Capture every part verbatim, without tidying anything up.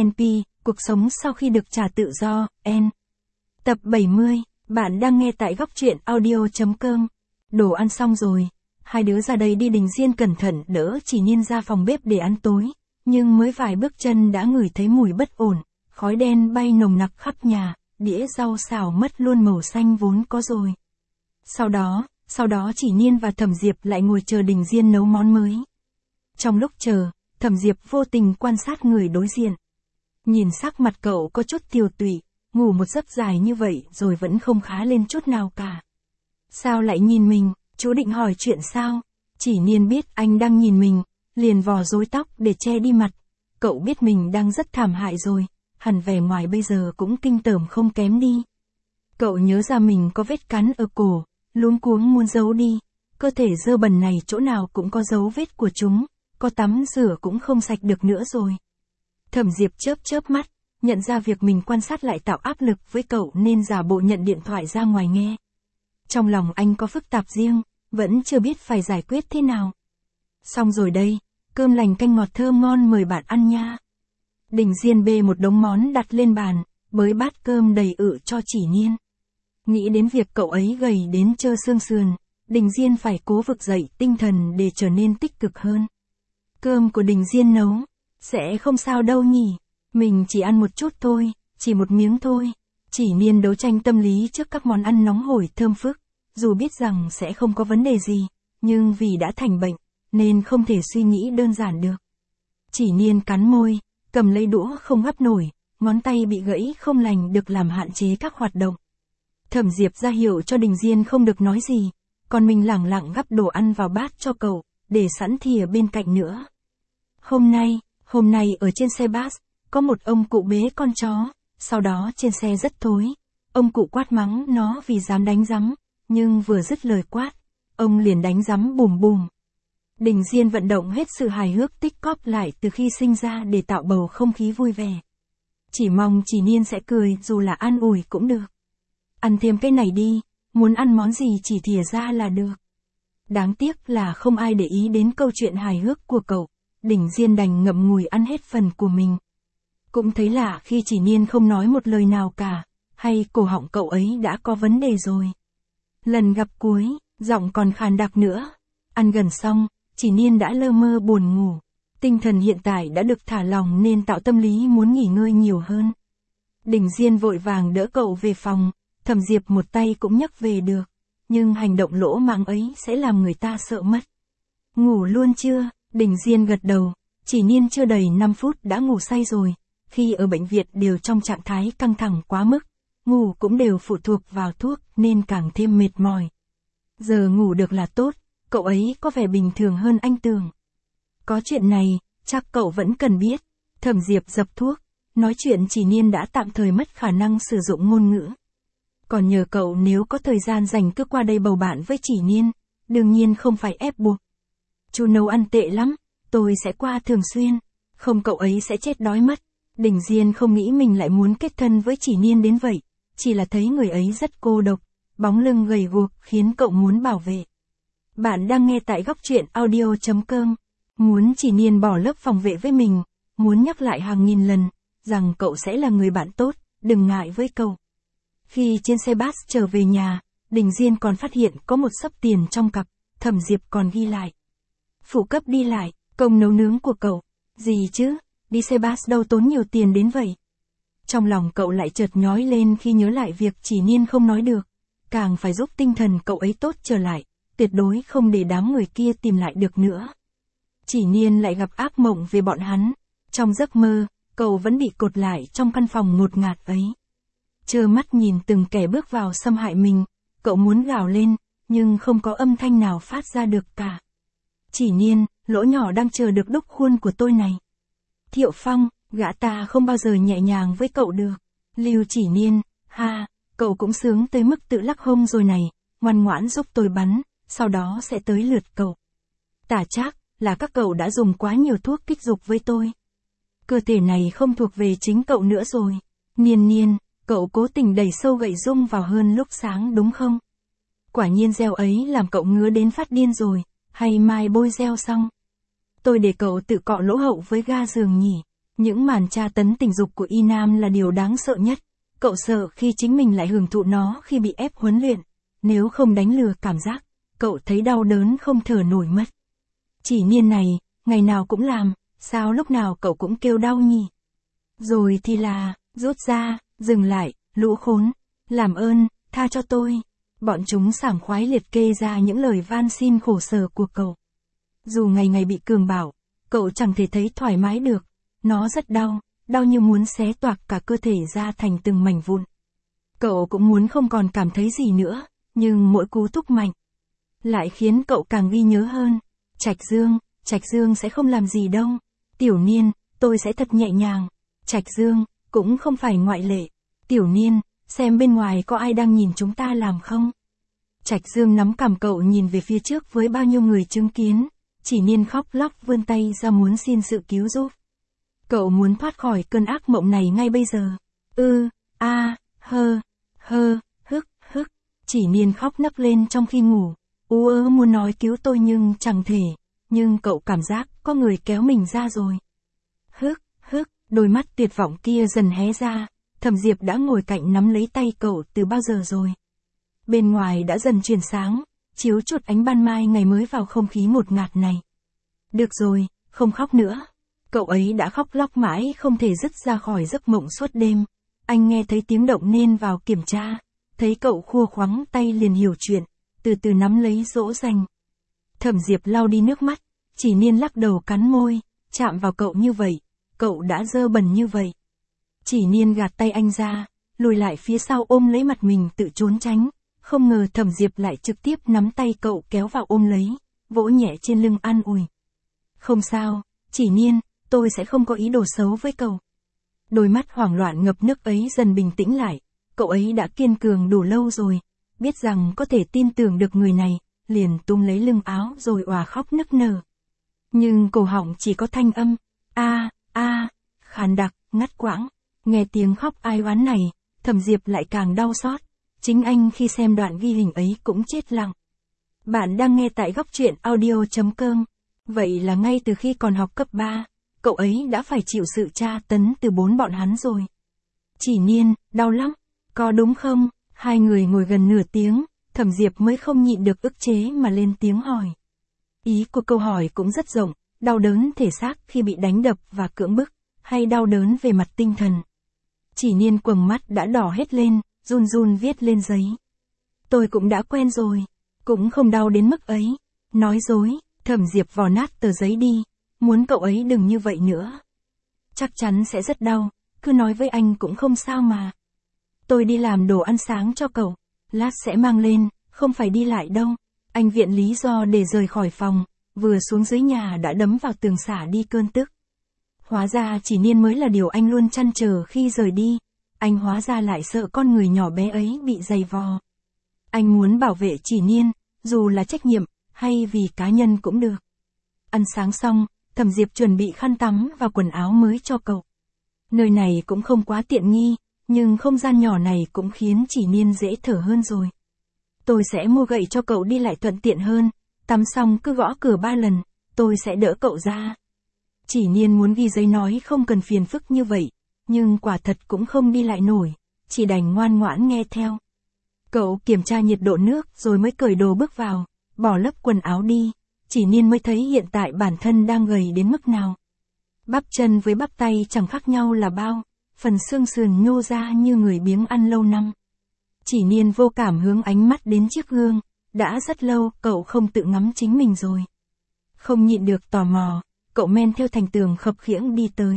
en pê, cuộc sống sau khi được trả tự do, N. Tập bảy mươi, bạn đang nghe tại góc truyện audio chấm com. Đồ ăn xong rồi, hai đứa ra đây đi. Đình Diên cẩn thận đỡ Chỉ Niên ra phòng bếp để ăn tối, nhưng mới vài bước chân đã ngửi thấy mùi bất ổn, khói đen bay nồng nặc khắp nhà, đĩa rau xào mất luôn màu xanh vốn có rồi. Sau đó, sau đó Chỉ Niên và Thẩm Diệp lại ngồi chờ Đình Diên nấu món mới. Trong lúc chờ, Thẩm Diệp vô tình quan sát người đối diện. Nhìn sắc mặt cậu có chút tiều tụy, ngủ một giấc dài như vậy rồi vẫn không khá lên chút nào cả. Sao lại nhìn mình, chú định hỏi chuyện sao? Chỉ Niên biết anh đang nhìn mình, liền vò rối tóc để che đi mặt. Cậu biết mình đang rất thảm hại rồi, hẳn vẻ ngoài bây giờ cũng kinh tởm không kém đi. Cậu nhớ ra mình có vết cắn ở cổ, luống cuống muốn giấu đi. Cơ thể dơ bẩn này chỗ nào cũng có dấu vết của chúng, có tắm rửa cũng không sạch được nữa rồi. Thẩm Diệp chớp chớp mắt, nhận ra việc mình quan sát lại tạo áp lực với cậu nên giả bộ nhận điện thoại ra ngoài nghe. Trong lòng anh có phức tạp riêng, vẫn chưa biết phải giải quyết thế nào. Xong rồi đây, cơm lành canh ngọt thơm ngon mời bạn ăn nha. Đình Diên bê một đống món đặt lên bàn, bới bát cơm đầy ự cho Chỉ Niên. Nghĩ đến việc cậu ấy gầy đến trơ xương sườn, Đình Diên phải cố vực dậy tinh thần để trở nên tích cực hơn. Cơm của Đình Diên nấu, sẽ không sao đâu nhỉ, mình chỉ ăn một chút thôi, chỉ một miếng thôi. Chỉ Niên đấu tranh tâm lý trước các món ăn nóng hổi thơm phức, dù biết rằng sẽ không có vấn đề gì, nhưng vì đã thành bệnh, nên không thể suy nghĩ đơn giản được. Chỉ Niên cắn môi, cầm lấy đũa không gắp nổi, ngón tay bị gãy không lành được làm hạn chế các hoạt động. Thẩm Diệp ra hiệu cho Đình Diên không được nói gì, còn mình lẳng lặng gắp đồ ăn vào bát cho cậu, để sẵn thìa bên cạnh nữa. Hôm nay, hôm nay ở trên xe bus, có một ông cụ bế con chó, sau đó trên xe rất thối. Ông cụ quát mắng nó vì dám đánh rắm, nhưng vừa dứt lời quát, ông liền đánh rắm bùm bùm. Đình Diên vận động hết sự hài hước tích cóp lại từ khi sinh ra để tạo bầu không khí vui vẻ. Chỉ mong Chỉ Niên sẽ cười dù là an ủi cũng được. Ăn thêm cái này đi, muốn ăn món gì chỉ thìa ra là được. Đáng tiếc là không ai để ý đến câu chuyện hài hước của cậu. Đình Diên đành ngậm ngùi ăn hết phần của mình. Cũng thấy lạ khi Chỉ Niên không nói một lời nào cả, hay cổ họng cậu ấy đã có vấn đề rồi. Lần gặp cuối, giọng còn khàn đặc nữa. Ăn gần xong, Chỉ Niên đã lơ mơ buồn ngủ. Tinh thần hiện tại đã được thả lỏng nên tạo tâm lý muốn nghỉ ngơi nhiều hơn. Đình Diên vội vàng đỡ cậu về phòng, Thẩm Diệp một tay cũng nhấc về được. Nhưng hành động lỗ mãng ấy sẽ làm người ta sợ mất. Ngủ luôn chưa? Đình Diên gật đầu, Chỉ Niên chưa đầy năm phút đã ngủ say rồi. Khi ở bệnh viện đều trong trạng thái căng thẳng quá mức, ngủ cũng đều phụ thuộc vào thuốc nên càng thêm mệt mỏi. Giờ ngủ được là tốt, cậu ấy có vẻ bình thường hơn anh tưởng. Có chuyện này, chắc cậu vẫn cần biết. Thẩm Diệp dập thuốc, nói chuyện Chỉ Niên đã tạm thời mất khả năng sử dụng ngôn ngữ. Còn nhờ cậu nếu có thời gian dành cứ qua đây bầu bạn với Chỉ Niên, đương nhiên không phải ép buộc. Chú nấu ăn tệ lắm, tôi sẽ qua thường xuyên, không cậu ấy sẽ chết đói mất. Đình Diên không nghĩ mình lại muốn kết thân với Chỉ Niên đến vậy, chỉ là thấy người ấy rất cô độc, bóng lưng gầy guộc khiến cậu muốn bảo vệ. Bạn đang nghe tại góc truyện audio chấm com. Muốn Chỉ Niên bỏ lớp phòng vệ với mình, muốn nhắc lại hàng nghìn lần, rằng cậu sẽ là người bạn tốt, đừng ngại với cậu. Khi trên xe bus trở về nhà, Đình Diên còn phát hiện có một xấp tiền trong cặp, Thẩm Diệp còn ghi lại. Phụ cấp đi lại, công nấu nướng của cậu. Gì chứ, đi xe bus đâu tốn nhiều tiền đến vậy. Trong lòng cậu lại chợt nhói lên khi nhớ lại việc Chỉ Niên không nói được. Càng phải giúp tinh thần cậu ấy tốt trở lại, tuyệt đối không để đám người kia tìm lại được nữa. Chỉ Niên lại gặp ác mộng về bọn hắn. Trong giấc mơ, cậu vẫn bị cột lại trong căn phòng ngột ngạt ấy. Trơ mắt nhìn từng kẻ bước vào xâm hại mình, cậu muốn gào lên, nhưng không có âm thanh nào phát ra được cả. Chỉ Niên, lỗ nhỏ đang chờ được đúc khuôn của tôi này. Thiệu Phong, gã ta không bao giờ nhẹ nhàng với cậu được. Lưu Chỉ Niên, ha, cậu cũng sướng tới mức tự lắc hông rồi này, ngoan ngoãn giúp tôi bắn, sau đó sẽ tới lượt cậu. Tả Trác, là các cậu đã dùng quá nhiều thuốc kích dục với tôi. Cơ thể này không thuộc về chính cậu nữa rồi. Niên Niên, cậu cố tình đẩy sâu gậy Dung vào hơn lúc sáng đúng không? Quả nhiên gel ấy làm cậu ngứa đến phát điên rồi, hay mai bôi gel xong? Tôi để cậu tự cọ lỗ hậu với ga giường nhỉ? Những màn tra tấn tình dục của Y Nam là điều đáng sợ nhất. Cậu sợ khi chính mình lại hưởng thụ nó khi bị ép huấn luyện. Nếu không đánh lừa cảm giác, cậu thấy đau đớn không thở nổi mất. Chỉ Niên này, ngày nào cũng làm, sao lúc nào cậu cũng kêu đau nhỉ? Rồi thì là, rút ra, dừng lại, lũ khốn, làm ơn, tha cho tôi. Bọn chúng sảng khoái liệt kê ra những lời van xin khổ sở của cậu. Dù ngày ngày bị cường bảo, cậu chẳng thể thấy thoải mái được. Nó rất đau, đau như muốn xé toạc cả cơ thể ra thành từng mảnh vụn. Cậu cũng muốn không còn cảm thấy gì nữa, nhưng mỗi cú thúc mạnh lại khiến cậu càng ghi nhớ hơn. Trạch Dương, Trạch Dương sẽ không làm gì đâu. Tiểu Niên, tôi sẽ thật nhẹ nhàng. Trạch Dương, cũng không phải ngoại lệ. Tiểu Niên, xem bên ngoài có ai đang nhìn chúng ta làm không? Trạch Dương nắm cằm cậu nhìn về phía trước với bao nhiêu người chứng kiến. Chỉ Niên khóc lóc vươn tay ra muốn xin sự cứu giúp. Cậu muốn thoát khỏi cơn ác mộng này ngay bây giờ. Ư, a, hơ, hơ, hức, hức. Chỉ Niên khóc nấc lên trong khi ngủ. Ú ớ muốn nói cứu tôi nhưng chẳng thể. Nhưng cậu cảm giác có người kéo mình ra rồi. Hức, hức, đôi mắt tuyệt vọng kia dần hé ra. Thẩm Diệp đã ngồi cạnh nắm lấy tay cậu từ bao giờ rồi. Bên ngoài đã dần chuyển sáng, chiếu chút ánh ban mai ngày mới vào không khí ngột ngạt này. Được rồi, không khóc nữa. Cậu ấy đã khóc lóc mãi không thể dứt ra khỏi giấc mộng suốt đêm. Anh nghe thấy tiếng động nên vào kiểm tra. Thấy cậu khua khoắng tay liền hiểu chuyện, từ từ nắm lấy dỗ dành. Thẩm Diệp lau đi nước mắt, Chỉ Niên lắc đầu cắn môi, chạm vào cậu như vậy, cậu đã dơ bẩn như vậy. Chỉ Niên gạt tay anh ra, lùi lại phía sau ôm lấy mặt mình tự trốn tránh. Không ngờ Thẩm Diệp lại trực tiếp nắm tay cậu kéo vào ôm lấy, vỗ nhẹ trên lưng an ủi. Không sao, Chỉ Niên, tôi sẽ không có ý đồ xấu với cậu. Đôi mắt hoảng loạn ngập nước ấy dần bình tĩnh lại, cậu ấy đã kiên cường đủ lâu rồi, biết rằng có thể tin tưởng được người này, liền túm lấy lưng áo rồi òa khóc nức nở. Nhưng cổ họng chỉ có thanh âm, a, a, khàn đặc, ngắt quãng. Nghe tiếng khóc ai oán này, Thẩm Diệp lại càng đau xót. Chính anh khi xem đoạn ghi hình ấy cũng chết lặng. Bạn đang nghe tại góc truyện audio chấm com. Vậy là ngay từ khi còn học cấp ba, cậu ấy đã phải chịu sự tra tấn từ bốn bọn hắn rồi. Chỉ Niên, đau lắm, có đúng không? Hai người ngồi gần nửa tiếng, Thẩm Diệp mới không nhịn được ức chế mà lên tiếng hỏi. Ý của câu hỏi cũng rất rộng, đau đớn thể xác khi bị đánh đập và cưỡng bức, hay đau đớn về mặt tinh thần. Chỉ Niên quầng mắt đã đỏ hết lên, run run viết lên giấy. Tôi cũng đã quen rồi, cũng không đau đến mức ấy. Nói dối, Thẩm Diệp vò nát tờ giấy đi, muốn cậu ấy đừng như vậy nữa. Chắc chắn sẽ rất đau, cứ nói với anh cũng không sao mà. Tôi đi làm đồ ăn sáng cho cậu, lát sẽ mang lên, không phải đi lại đâu. Anh viện lý do để rời khỏi phòng, vừa xuống dưới nhà đã đấm vào tường xả đi cơn tức. Hóa ra Chỉ Niên mới là điều anh luôn trăn trở khi rời đi. Anh hóa ra lại sợ con người nhỏ bé ấy bị dày vò. Anh muốn bảo vệ Chỉ Niên, dù là trách nhiệm, hay vì cá nhân cũng được. Ăn sáng xong, Thẩm Diệp chuẩn bị khăn tắm và quần áo mới cho cậu. Nơi này cũng không quá tiện nghi, nhưng không gian nhỏ này cũng khiến Chỉ Niên dễ thở hơn rồi. Tôi sẽ mua gậy cho cậu đi lại thuận tiện hơn, tắm xong cứ gõ cửa ba lần, tôi sẽ đỡ cậu ra. Chỉ Niên muốn ghi giấy nói không cần phiền phức như vậy, nhưng quả thật cũng không đi lại nổi, chỉ đành ngoan ngoãn nghe theo. Cậu kiểm tra nhiệt độ nước rồi mới cởi đồ bước vào, bỏ lớp quần áo đi, Chỉ Niên mới thấy hiện tại bản thân đang gầy đến mức nào. Bắp chân với bắp tay chẳng khác nhau là bao, phần xương sườn nhô ra như người biếng ăn lâu năm. Chỉ Niên vô cảm hướng ánh mắt đến chiếc gương, đã rất lâu cậu không tự ngắm chính mình rồi. Không nhịn được tò mò, cậu men theo thành tường khập khiễng đi tới.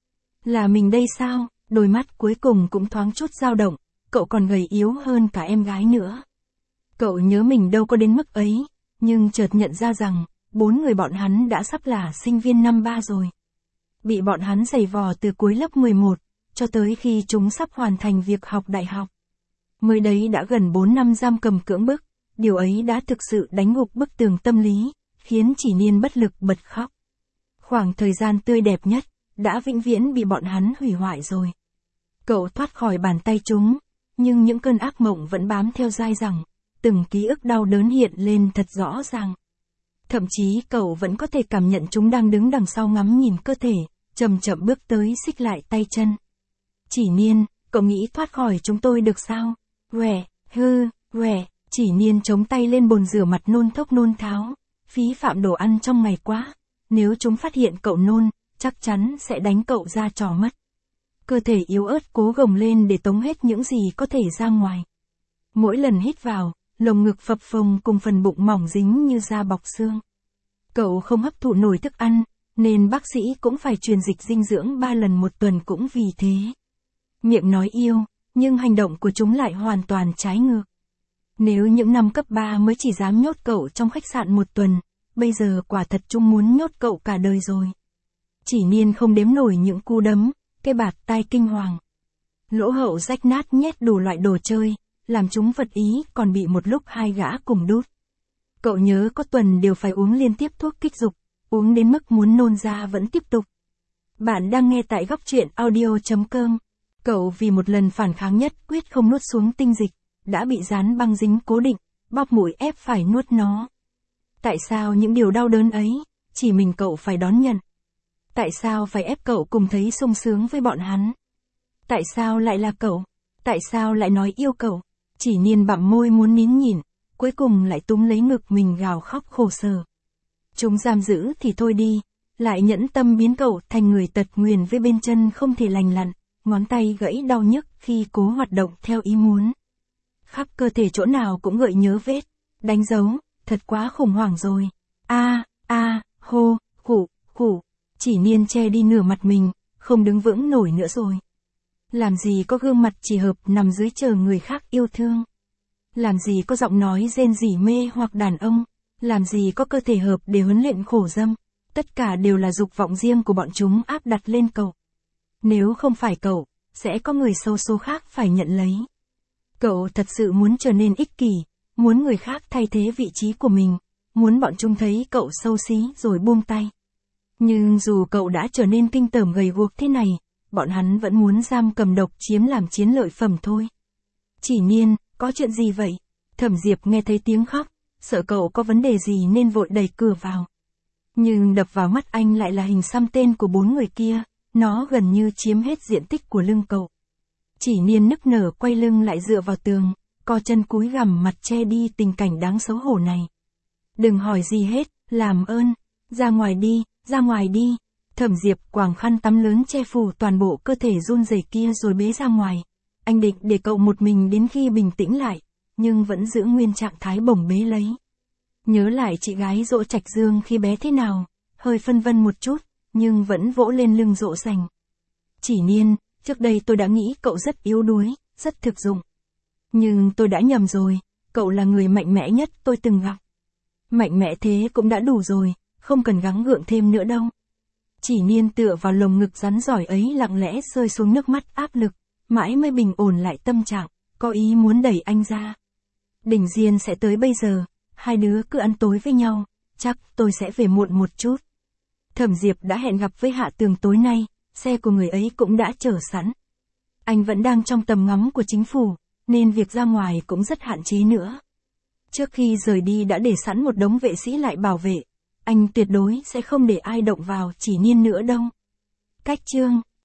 Là mình đây sao? Đôi mắt cuối cùng cũng thoáng chút dao động, cậu còn gầy yếu hơn cả em gái nữa. Cậu nhớ mình đâu có đến mức ấy, nhưng chợt nhận ra rằng, bốn người bọn hắn đã sắp là sinh viên năm ba rồi. Bị bọn hắn giày vò từ cuối lớp mười một, cho tới khi chúng sắp hoàn thành việc học đại học. Mới đấy đã gần bốn năm giam cầm cưỡng bức, điều ấy đã thực sự đánh gục bức tường tâm lý, khiến Chỉ Niên bất lực bật khóc. Khoảng thời gian tươi đẹp nhất, đã vĩnh viễn bị bọn hắn hủy hoại rồi. Cậu thoát khỏi bàn tay chúng, nhưng những cơn ác mộng vẫn bám theo dai dẳng, từng ký ức đau đớn hiện lên thật rõ ràng. Thậm chí cậu vẫn có thể cảm nhận chúng đang đứng đằng sau ngắm nhìn cơ thể, chậm chậm bước tới xích lại tay chân. Chỉ Niên, cậu nghĩ thoát khỏi chúng tôi được sao? Quẻ, hư, quẻ, Chỉ Niên chống tay lên bồn rửa mặt nôn thốc nôn tháo. Phí phạm đồ ăn trong ngày quá. Nếu chúng phát hiện cậu nôn, chắc chắn sẽ đánh cậu ra trò mất. Cơ thể yếu ớt cố gồng lên để tống hết những gì có thể ra ngoài. Mỗi lần hít vào, lồng ngực phập phồng cùng phần bụng mỏng dính như da bọc xương. Cậu không hấp thụ nổi thức ăn, nên bác sĩ cũng phải truyền dịch dinh dưỡng ba lần một tuần cũng vì thế. Miệng nói yêu, nhưng hành động của chúng lại hoàn toàn trái ngược. Nếu những năm cấp ba mới chỉ dám nhốt cậu trong khách sạn một tuần, bây giờ quả thật chúng muốn nhốt cậu cả đời rồi. Chỉ Niên không đếm nổi những cú đấm, cái bạt tai kinh hoàng. Lỗ hậu rách nát nhét đủ loại đồ chơi, làm chúng vật ý còn bị một lúc hai gã cùng đút. Cậu nhớ có tuần đều phải uống liên tiếp thuốc kích dục, uống đến mức muốn nôn ra vẫn tiếp tục. Bạn đang nghe tại góc truyện audio chấm com. Cậu vì một lần phản kháng nhất quyết không nuốt xuống tinh dịch, đã bị dán băng dính cố định, bóp mũi ép phải nuốt nó. Tại sao những điều đau đớn ấy, chỉ mình cậu phải đón nhận? Tại sao phải ép cậu cùng thấy sung sướng với bọn hắn? Tại sao lại là cậu? Tại sao lại nói yêu cậu? Chỉ Niên bặm môi muốn nín nhịn, cuối cùng lại túm lấy ngực mình gào khóc khổ sở. Chúng giam giữ thì thôi đi, lại nhẫn tâm biến cậu thành người tật nguyền với bên chân không thể lành lặn, ngón tay gãy đau nhức khi cố hoạt động theo ý muốn. Khắp cơ thể chỗ nào cũng gợi nhớ vết, đánh dấu, thật quá khủng hoảng rồi. A, a, hô, khủ, khủ. Chỉ Niên che đi nửa mặt mình, không đứng vững nổi nữa rồi. Làm gì có gương mặt chỉ hợp nằm dưới chờ người khác yêu thương. Làm gì có giọng nói rên rỉ mê hoặc đàn ông. Làm gì có cơ thể hợp để huấn luyện khổ dâm. Tất cả đều là dục vọng riêng của bọn chúng áp đặt lên cậu. Nếu không phải cậu, sẽ có người xấu số khác phải nhận lấy. Cậu thật sự muốn trở nên ích kỷ, muốn người khác thay thế vị trí của mình, muốn bọn chúng thấy cậu xấu xí rồi buông tay. Nhưng dù cậu đã trở nên kinh tởm gầy guộc thế này, bọn hắn vẫn muốn giam cầm độc chiếm làm chiến lợi phẩm thôi. Chỉ Niên, có chuyện gì vậy? Thẩm Diệp nghe thấy tiếng khóc, sợ cậu có vấn đề gì nên vội đẩy cửa vào. Nhưng đập vào mắt anh lại là hình xăm tên của bốn người kia, nó gần như chiếm hết diện tích của lưng cậu. Chỉ Niên nức nở quay lưng lại dựa vào tường, co chân cúi gằm mặt che đi tình cảnh đáng xấu hổ này. Đừng hỏi gì hết, làm ơn, ra ngoài đi, ra ngoài đi. Thẩm Diệp quàng khăn tắm lớn che phủ toàn bộ cơ thể run rẩy kia rồi bế ra ngoài. Anh định để cậu một mình đến khi bình tĩnh lại, nhưng vẫn giữ nguyên trạng thái bổng bế lấy. Nhớ lại chị gái Dỗ Trạch Dương khi bé thế nào, hơi phân vân một chút, nhưng vẫn vỗ lên lưng Dỗ Dành. Chỉ Niên, trước đây tôi đã nghĩ cậu rất yếu đuối, rất thực dụng. Nhưng tôi đã nhầm rồi, cậu là người mạnh mẽ nhất tôi từng gặp. Mạnh mẽ thế cũng đã đủ rồi, không cần gắng gượng thêm nữa đâu. Chỉ Niên tựa vào lồng ngực rắn giỏi ấy lặng lẽ rơi xuống nước mắt áp lực, mãi mới bình ổn lại tâm trạng, có ý muốn đẩy anh ra. Đình Diên sẽ tới bây giờ, hai đứa cứ ăn tối với nhau, chắc tôi sẽ về muộn một chút. Thẩm Diệp đã hẹn gặp với Hạ Tường tối nay, xe của người ấy cũng đã chờ sẵn. Anh vẫn đang trong tầm ngắm của chính phủ, nên việc ra ngoài cũng rất hạn chế nữa. Trước khi rời đi đã để sẵn một đống vệ sĩ lại bảo vệ, anh tuyệt đối sẽ không để ai động vào Chỉ Niên nữa đâu. Cách chương